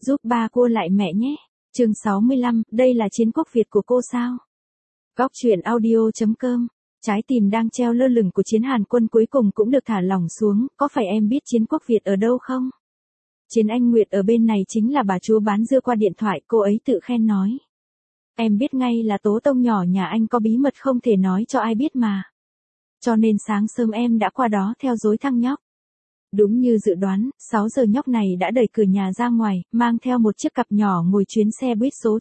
Giúp ba cua lại mẹ nhé. Chương 65, đây là chiến quốc Việt của cô sao? Góc truyện audio.com. Trái tim đang treo lơ lửng của Chiến Hàn Quân cuối cùng cũng được thả lỏng xuống, có phải em biết chiến quốc Việt ở đâu không? Chiến Anh Nguyệt ở bên này chính là bà chúa bán dưa qua điện thoại, cô ấy tự khen nói. Em biết ngay là Tố Tông nhỏ nhà anh có bí mật không thể nói cho ai biết mà. Cho nên sáng sớm em đã qua đó theo dối thằng nhóc. Đúng như dự đoán, 6 giờ nhóc này đã đẩy cửa nhà ra ngoài, mang theo một chiếc cặp nhỏ ngồi chuyến xe buýt số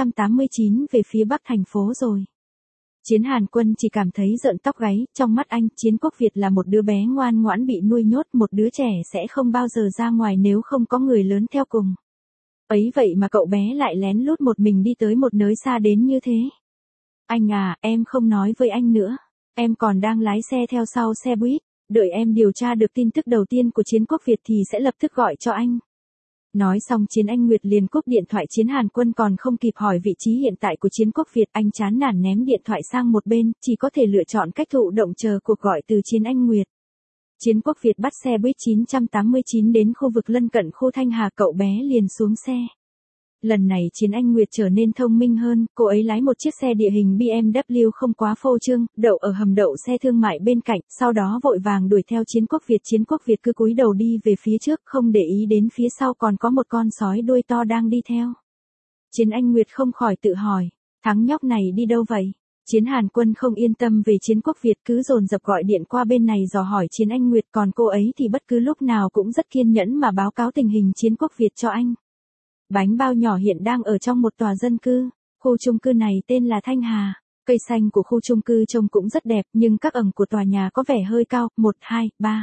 989 về phía bắc thành phố rồi. Chiến Hàn Quân chỉ cảm thấy rợn tóc gáy, trong mắt anh, chiến quốc Việt là một đứa bé ngoan ngoãn bị nuôi nhốt, một đứa trẻ sẽ không bao giờ ra ngoài nếu không có người lớn theo cùng. Ấy vậy mà cậu bé lại lén lút một mình đi tới một nơi xa đến như thế. Anh à, em không nói với anh nữa. Em còn đang lái xe theo sau xe buýt. Đợi em điều tra được tin tức đầu tiên của chiến quốc Việt thì sẽ lập tức gọi cho anh. Nói xong Chiến Anh Nguyệt liền cúp điện thoại. Chiến Hàn Quân còn không kịp hỏi vị trí hiện tại của chiến quốc Việt, anh chán nản ném điện thoại sang một bên, chỉ có thể lựa chọn cách thụ động chờ cuộc gọi từ Chiến Anh Nguyệt. Chiến quốc Việt bắt xe buýt 989 đến khu vực lân cận khu Thanh Hà, cậu bé liền xuống xe. Lần này Chiến Anh Nguyệt trở nên thông minh hơn, cô ấy lái một chiếc xe địa hình BMW không quá phô trương, đậu ở hầm đậu xe thương mại bên cạnh, sau đó vội vàng đuổi theo chiến quốc Việt. Chiến quốc Việt cứ cúi đầu đi về phía trước, không để ý đến phía sau còn có một con sói đuôi to đang đi theo. Chiến Anh Nguyệt không khỏi tự hỏi, thằng nhóc này đi đâu vậy? Chiến Hàn Quân không yên tâm về chiến quốc Việt, cứ dồn dập gọi điện qua bên này dò hỏi Chiến Anh Nguyệt, còn cô ấy thì bất cứ lúc nào cũng rất kiên nhẫn mà báo cáo tình hình chiến quốc Việt cho anh. Bánh bao nhỏ hiện đang ở trong một tòa dân cư, khu chung cư này tên là Thanh Hà. Cây xanh của khu chung cư trông cũng rất đẹp, nhưng các ầng của tòa nhà có vẻ hơi cao, 1, 2, 3.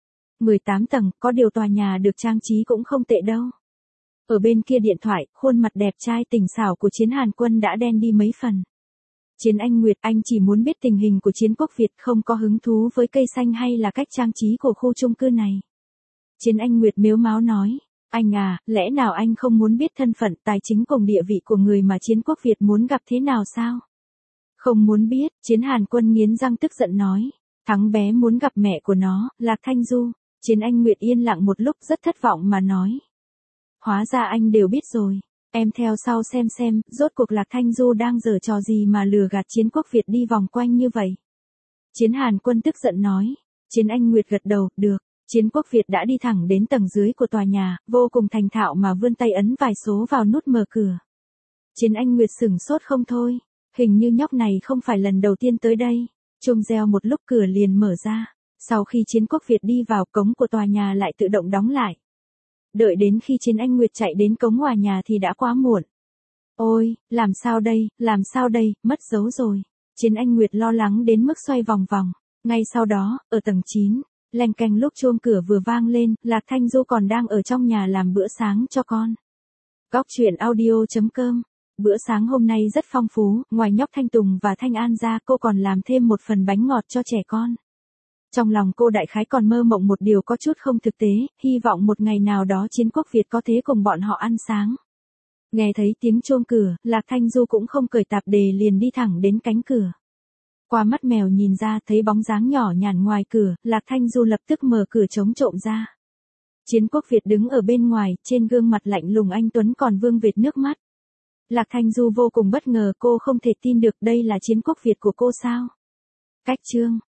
18 tầng, có điều tòa nhà được trang trí cũng không tệ đâu. Ở bên kia điện thoại, khuôn mặt đẹp trai tỉnh xảo của Chiến Hàn Quân đã đen đi mấy phần. Chiến Anh Nguyệt, anh chỉ muốn biết tình hình của chiến quốc Việt, không có hứng thú với cây xanh hay là cách trang trí của khu chung cư này. Chiến Anh Nguyệt mếu máo nói. Anh à, lẽ nào anh không muốn biết thân phận, tài chính cùng địa vị của người mà chiến quốc Việt muốn gặp thế nào sao? Không muốn biết, Chiến Hàn Quân nghiến răng tức giận nói. Thằng bé muốn gặp mẹ của nó, Lạc Thanh Du. Chiến Anh Nguyệt yên lặng một lúc rất thất vọng mà nói. Hóa ra anh đều biết rồi. Em theo sau xem, rốt cuộc Lạc Thanh Du đang giở trò gì mà lừa gạt chiến quốc Việt đi vòng quanh như vậy? Chiến Hàn Quân tức giận nói. Chiến Anh Nguyệt gật đầu, được. Chiến quốc Việt đã đi thẳng đến tầng dưới của tòa nhà, vô cùng thành thạo mà vươn tay ấn vài số vào nút mở cửa. Chiến Anh Nguyệt sửng sốt không thôi, hình như nhóc này không phải lần đầu tiên tới đây. Chuông reo một lúc cửa liền mở ra. Sau khi chiến quốc Việt đi vào, cống của tòa nhà lại tự động đóng lại. Đợi đến khi Chiến Anh Nguyệt chạy đến cống ngoài nhà thì đã quá muộn. Ôi, làm sao đây, mất dấu rồi. Chiến Anh Nguyệt lo lắng đến mức xoay vòng vòng. Ngay sau đó, ở tầng 9. Leng keng lúc chuông cửa vừa vang lên, Lạc Thanh Du còn đang ở trong nhà làm bữa sáng cho con. Góc truyện audio.com. Bữa sáng hôm nay rất phong phú, ngoài nhóc Thanh Tùng và Thanh An ra, cô còn làm thêm một phần bánh ngọt cho trẻ con. Trong lòng cô đại khái còn mơ mộng một điều có chút không thực tế, hy vọng một ngày nào đó chiến quốc Việt có thể cùng bọn họ ăn sáng. Nghe thấy tiếng chuông cửa, Lạc Thanh Du cũng không cởi tạp dề liền đi thẳng đến cánh cửa. Qua mắt mèo nhìn ra thấy bóng dáng nhỏ nhàn ngoài cửa, Lạc Thanh Du lập tức mở cửa chống trộm ra. Chiến quốc Việt đứng ở bên ngoài, trên gương mặt lạnh lùng anh tuấn còn vương vệt nước mắt. Lạc Thanh Du vô cùng bất ngờ, cô không thể tin được đây là chiến quốc Việt của cô sao? Cách chương